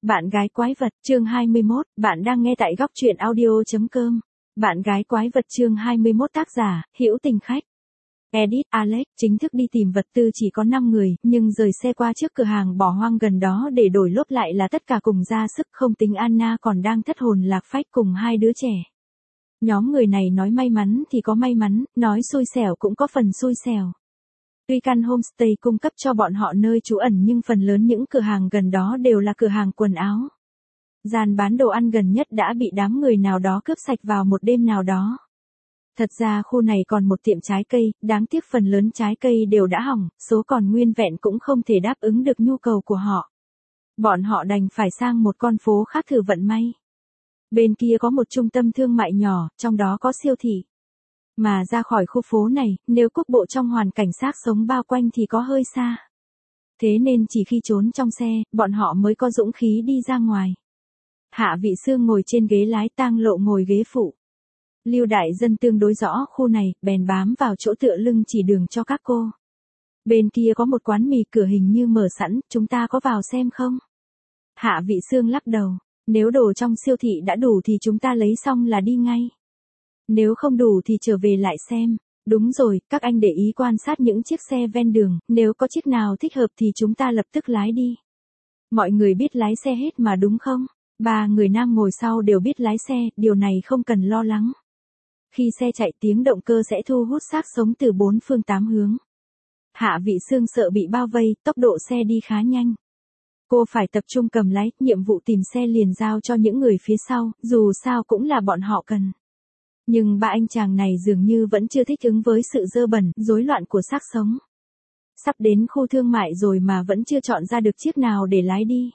Bạn gái quái vật, chương 21, bạn đang nghe tại góc truyện audio.com. Bạn gái quái vật chương 21 tác giả, Hữu Tình Khách. Edit, Alex, chính thức đi tìm vật tư chỉ có 5 người, nhưng rời xe qua trước cửa hàng bỏ hoang gần đó để đổi lốp lại là tất cả cùng ra sức, không tính Anna còn đang thất hồn lạc phách cùng hai đứa trẻ. Nhóm người này nói may mắn thì có may mắn, nói xui xẻo cũng có phần xui xẻo. Tuy căn homestay cung cấp cho bọn họ nơi trú ẩn nhưng phần lớn những cửa hàng gần đó đều là cửa hàng quần áo. Gian bán đồ ăn gần nhất đã bị đám người nào đó cướp sạch vào một đêm nào đó. Thật ra khu này còn một tiệm trái cây, đáng tiếc phần lớn trái cây đều đã hỏng, số còn nguyên vẹn cũng không thể đáp ứng được nhu cầu của họ. Bọn họ đành phải sang một con phố khác thử vận may. Bên kia có một trung tâm thương mại nhỏ, trong đó có siêu thị. Mà ra khỏi khu phố này, nếu cước bộ trong hoàn cảnh xác sống bao quanh thì có hơi xa. Thế nên chỉ khi trốn trong xe, bọn họ mới có dũng khí đi ra ngoài. Hạ Vị Sương ngồi trên ghế lái, Tang Lộ ngồi ghế phụ. Lưu Đại Dân tương đối rõ khu này, bèn bám vào chỗ tựa lưng chỉ đường cho các cô. Bên kia có một quán mì cửa hình như mở sẵn, chúng ta có vào xem không? Hạ Vị Sương lắc đầu, nếu đồ trong siêu thị đã đủ thì chúng ta lấy xong là đi ngay. Nếu không đủ thì trở về lại xem. Đúng rồi, các anh để ý quan sát những chiếc xe ven đường, nếu có chiếc nào thích hợp thì chúng ta lập tức lái đi. Mọi người biết lái xe hết mà đúng không? 3 người nam ngồi sau đều biết lái xe, điều này không cần lo lắng. Khi xe chạy tiếng động cơ sẽ thu hút xác sống từ 4 phương 8 hướng. Hạ Vị Sương sợ bị bao vây, tốc độ xe đi khá nhanh. Cô phải tập trung cầm lái, nhiệm vụ tìm xe liền giao cho những người phía sau, dù sao cũng là bọn họ cần. Nhưng ba anh chàng này dường như vẫn chưa thích ứng với sự dơ bẩn, rối loạn của xác sống. Sắp đến khu thương mại rồi mà vẫn chưa chọn ra được chiếc nào để lái đi.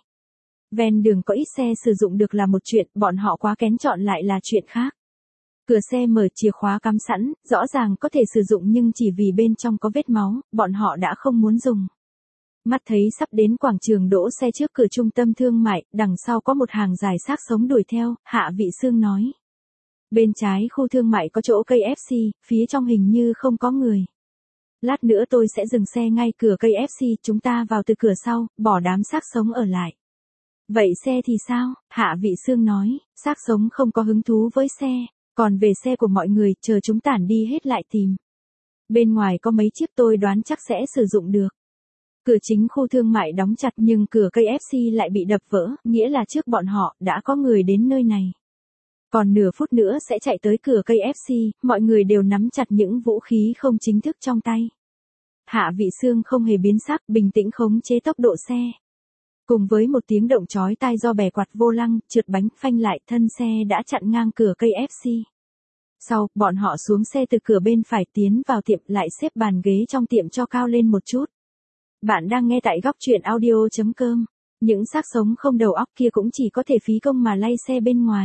Ven đường có ít xe sử dụng được là một chuyện, bọn họ quá kén chọn lại là chuyện khác. Cửa xe mở, chìa khóa cắm sẵn, rõ ràng có thể sử dụng nhưng chỉ vì bên trong có vết máu, bọn họ đã không muốn dùng. Mắt thấy sắp đến quảng trường đỗ xe trước cửa trung tâm thương mại, đằng sau có một hàng dài xác sống đuổi theo, Hạ Vị Sương nói. Bên trái khu thương mại có chỗ KFC, phía trong hình như không có người. Lát nữa tôi sẽ dừng xe ngay cửa KFC, chúng ta vào từ cửa sau, bỏ đám xác sống ở lại. Vậy xe thì sao? Hạ Vị Sương nói, xác sống không có hứng thú với xe, còn về xe của mọi người, chờ chúng tản đi hết lại tìm. Bên ngoài có mấy chiếc tôi đoán chắc sẽ sử dụng được. Cửa chính khu thương mại đóng chặt nhưng cửa KFC lại bị đập vỡ, nghĩa là trước bọn họ đã có người đến nơi này. Còn nửa phút nữa sẽ chạy tới cửa KFC, mọi người đều nắm chặt những vũ khí không chính thức trong tay. Hạ Vị Sương không hề biến sắc, bình tĩnh khống chế tốc độ xe. Cùng với một tiếng động chói tai do bẻ quạt vô lăng, trượt bánh, phanh lại, thân xe đã chặn ngang cửa KFC. Sau, bọn họ xuống xe từ cửa bên phải tiến vào tiệm, lại xếp bàn ghế trong tiệm cho cao lên một chút. Bạn đang nghe tại góc truyện audio.com. Những xác sống không đầu óc kia cũng chỉ có thể phí công mà lay xe bên ngoài.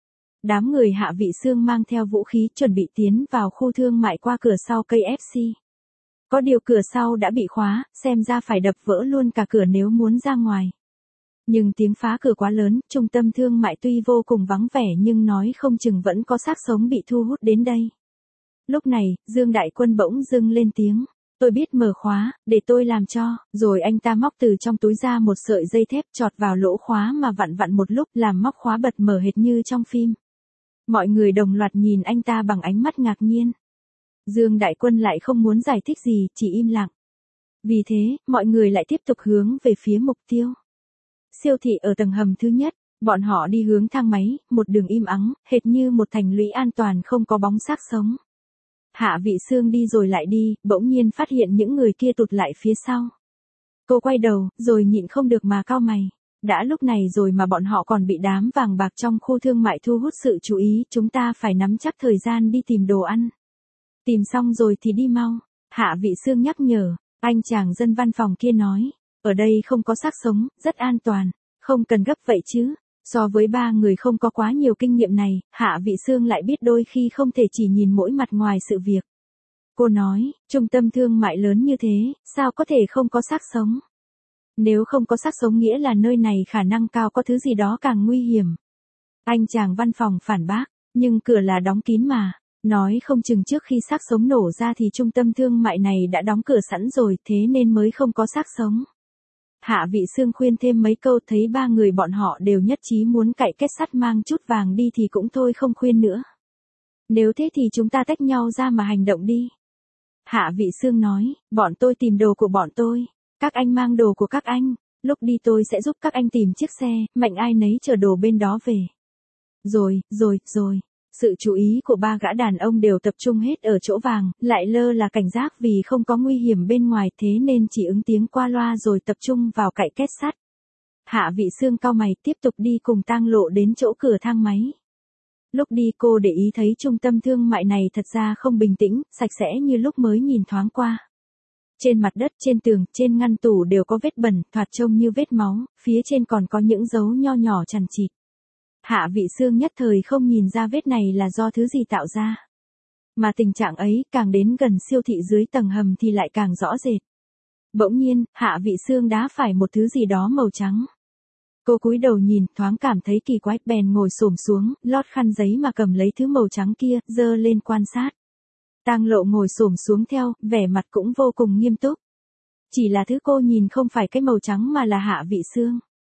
Đám người Hạ Vị Sương mang theo vũ khí chuẩn bị tiến vào khu thương mại qua cửa sau KFC. Có điều cửa sau đã bị khóa, xem ra phải đập vỡ luôn cả cửa nếu muốn ra ngoài. Nhưng tiếng phá cửa quá lớn, trung tâm thương mại tuy vô cùng vắng vẻ nhưng nói không chừng vẫn có xác sống bị thu hút đến đây. Lúc này, Dương Đại Quân bỗng dưng lên tiếng. Tôi biết mở khóa, để tôi làm cho. Rồi anh ta móc từ trong túi ra một sợi dây thép chọt vào lỗ khóa mà vặn vặn một lúc làm móc khóa bật mở hệt như trong phim. Mọi người đồng loạt nhìn anh ta bằng ánh mắt ngạc nhiên. Dương Đại Quân lại không muốn giải thích gì, chỉ im lặng. Vì thế, mọi người lại tiếp tục hướng về phía mục tiêu. Siêu thị ở tầng hầm thứ nhất, bọn họ đi hướng thang máy, một đường im ắng, hệt như một thành lũy an toàn không có bóng xác sống. Hạ Vị Sương đi rồi lại đi, bỗng nhiên phát hiện những người kia tụt lại phía sau. Cô quay đầu, rồi nhịn không được mà cau mày. Đã lúc này rồi mà bọn họ còn bị đám vàng bạc trong khu thương mại thu hút sự chú ý, chúng ta phải nắm chắc thời gian đi tìm đồ ăn. Tìm xong rồi thì đi mau. Hạ Vị Sương nhắc nhở, anh chàng dân văn phòng kia nói, ở đây không có xác sống, rất an toàn, không cần gấp vậy chứ. So với 3 người không có quá nhiều kinh nghiệm này, Hạ Vị Sương lại biết đôi khi không thể chỉ nhìn mỗi mặt ngoài sự việc. Cô nói, trung tâm thương mại lớn như thế, sao có thể không có xác sống? Nếu không có xác sống nghĩa là nơi này khả năng cao có thứ gì đó càng nguy hiểm. Anh chàng văn phòng phản bác, nhưng cửa là đóng kín mà. Nói không chừng trước khi xác sống nổ ra thì trung tâm thương mại này đã đóng cửa sẵn rồi, thế nên mới không có xác sống. Hạ Vị Sương khuyên thêm mấy câu, thấy ba người bọn họ đều nhất trí muốn cạy kết sắt mang chút vàng đi thì cũng thôi không khuyên nữa. Nếu thế thì chúng ta tách nhau ra mà hành động đi. Hạ Vị Sương nói, bọn tôi tìm đồ của bọn tôi, các anh mang đồ của các anh, lúc đi tôi sẽ giúp các anh tìm chiếc xe, mạnh ai nấy chở đồ bên đó về. Rồi. Sự chú ý của ba gã đàn ông đều tập trung hết ở chỗ vàng, lại lơ là cảnh giác vì không có nguy hiểm bên ngoài, thế nên chỉ ứng tiếng qua loa rồi tập trung vào cạy kết sắt. Hạ Vị Sương cau mày tiếp tục đi cùng Tang Lộ đến chỗ cửa thang máy. Lúc đi cô để ý thấy trung tâm thương mại này thật ra không bình tĩnh, sạch sẽ như lúc mới nhìn thoáng qua. Trên mặt đất, trên tường, trên ngăn tủ đều có vết bẩn, thoạt trông như vết máu, phía trên còn có những dấu nho nhỏ chằng chịt. Hạ Vị Sương nhất thời không nhìn ra vết này là do thứ gì tạo ra. Mà tình trạng ấy càng đến gần siêu thị dưới tầng hầm thì lại càng rõ rệt. Bỗng nhiên, Hạ Vị Sương đá phải một thứ gì đó màu trắng. Cô cúi đầu nhìn, thoáng cảm thấy kỳ quái, bèn ngồi xổm xuống, lót khăn giấy mà cầm lấy thứ màu trắng kia, giơ lên quan sát. Tang Lộ ngồi xổm xuống theo, vẻ mặt cũng vô cùng nghiêm túc. Chỉ là thứ cô nhìn không phải cái màu trắng mà là Hạ Vị Sương.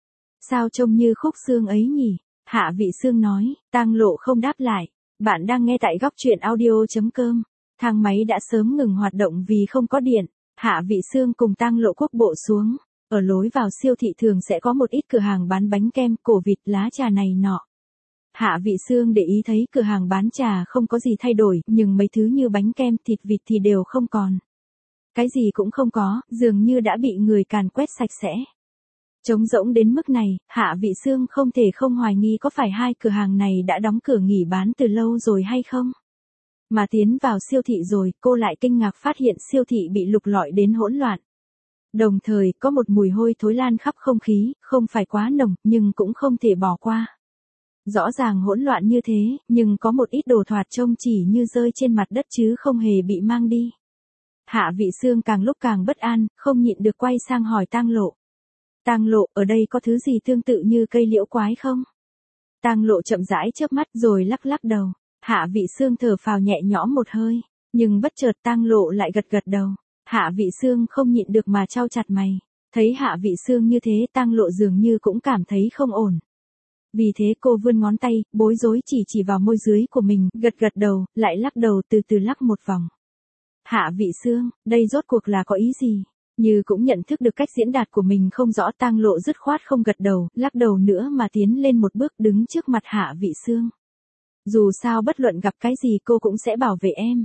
Sao trông như khúc xương ấy nhỉ? Hạ Vị Sương nói. Tang Lộ không đáp lại. Bạn đang nghe tại góc truyện audio.com. Thang máy đã sớm ngừng hoạt động vì không có điện. Hạ Vị Sương cùng Tang Lộ quốc bộ xuống. Ở lối vào siêu thị thường sẽ có một ít cửa hàng bán bánh kem, cổ vịt, lá trà này nọ. Hạ Vị Sương để ý thấy cửa hàng bán trà không có gì thay đổi, nhưng mấy thứ như bánh kem, thịt vịt thì đều không còn. Cái gì cũng không có, dường như đã bị người càn quét sạch sẽ. Trống rỗng đến mức này, Hạ Vị Sương không thể không hoài nghi có phải hai cửa hàng này đã đóng cửa nghỉ bán từ lâu rồi hay không. Mà tiến vào siêu thị rồi, cô lại kinh ngạc phát hiện siêu thị bị lục lọi đến hỗn loạn. Đồng thời, có một mùi hôi thối lan khắp không khí, không phải quá nồng, nhưng cũng không thể bỏ qua. Rõ ràng hỗn loạn như thế, nhưng có một ít đồ thoạt trông chỉ như rơi trên mặt đất chứ không hề bị mang đi. Hạ Vị Sương càng lúc càng bất an, không nhịn được quay sang hỏi Tang Lộ. Tang Lộ, ở đây có thứ gì tương tự như cây liễu quái không? Tang Lộ chậm rãi chớp mắt rồi lắc lắc đầu. Hạ Vị Sương thở phào nhẹ nhõm một hơi, nhưng bất chợt Tang Lộ lại gật gật đầu. Hạ Vị Sương không nhịn được mà chau chặt mày. Thấy Hạ Vị Sương như thế, Tang Lộ dường như cũng cảm thấy không ổn. Vì thế cô vươn ngón tay, bối rối chỉ vào môi dưới của mình, gật gật đầu, lại lắc đầu, từ từ lắc một vòng. Hạ Vị Sương, đây rốt cuộc là có ý gì? Như cũng nhận thức được cách diễn đạt của mình không rõ, Tang Lộ dứt khoát không gật đầu, lắc đầu nữa mà tiến lên một bước đứng trước mặt Hạ Vị Sương. Dù sao bất luận gặp cái gì cô cũng sẽ bảo vệ em.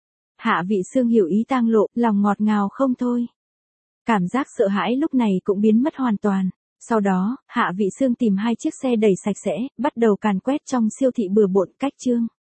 Hạ Vị Sương hiểu ý Tang Lộ, lòng ngọt ngào không thôi. Cảm giác sợ hãi lúc này cũng biến mất hoàn toàn. Sau đó, Hạ Vị Sương tìm hai chiếc xe đầy sạch sẽ, bắt đầu càn quét trong siêu thị bừa bộn cách chương.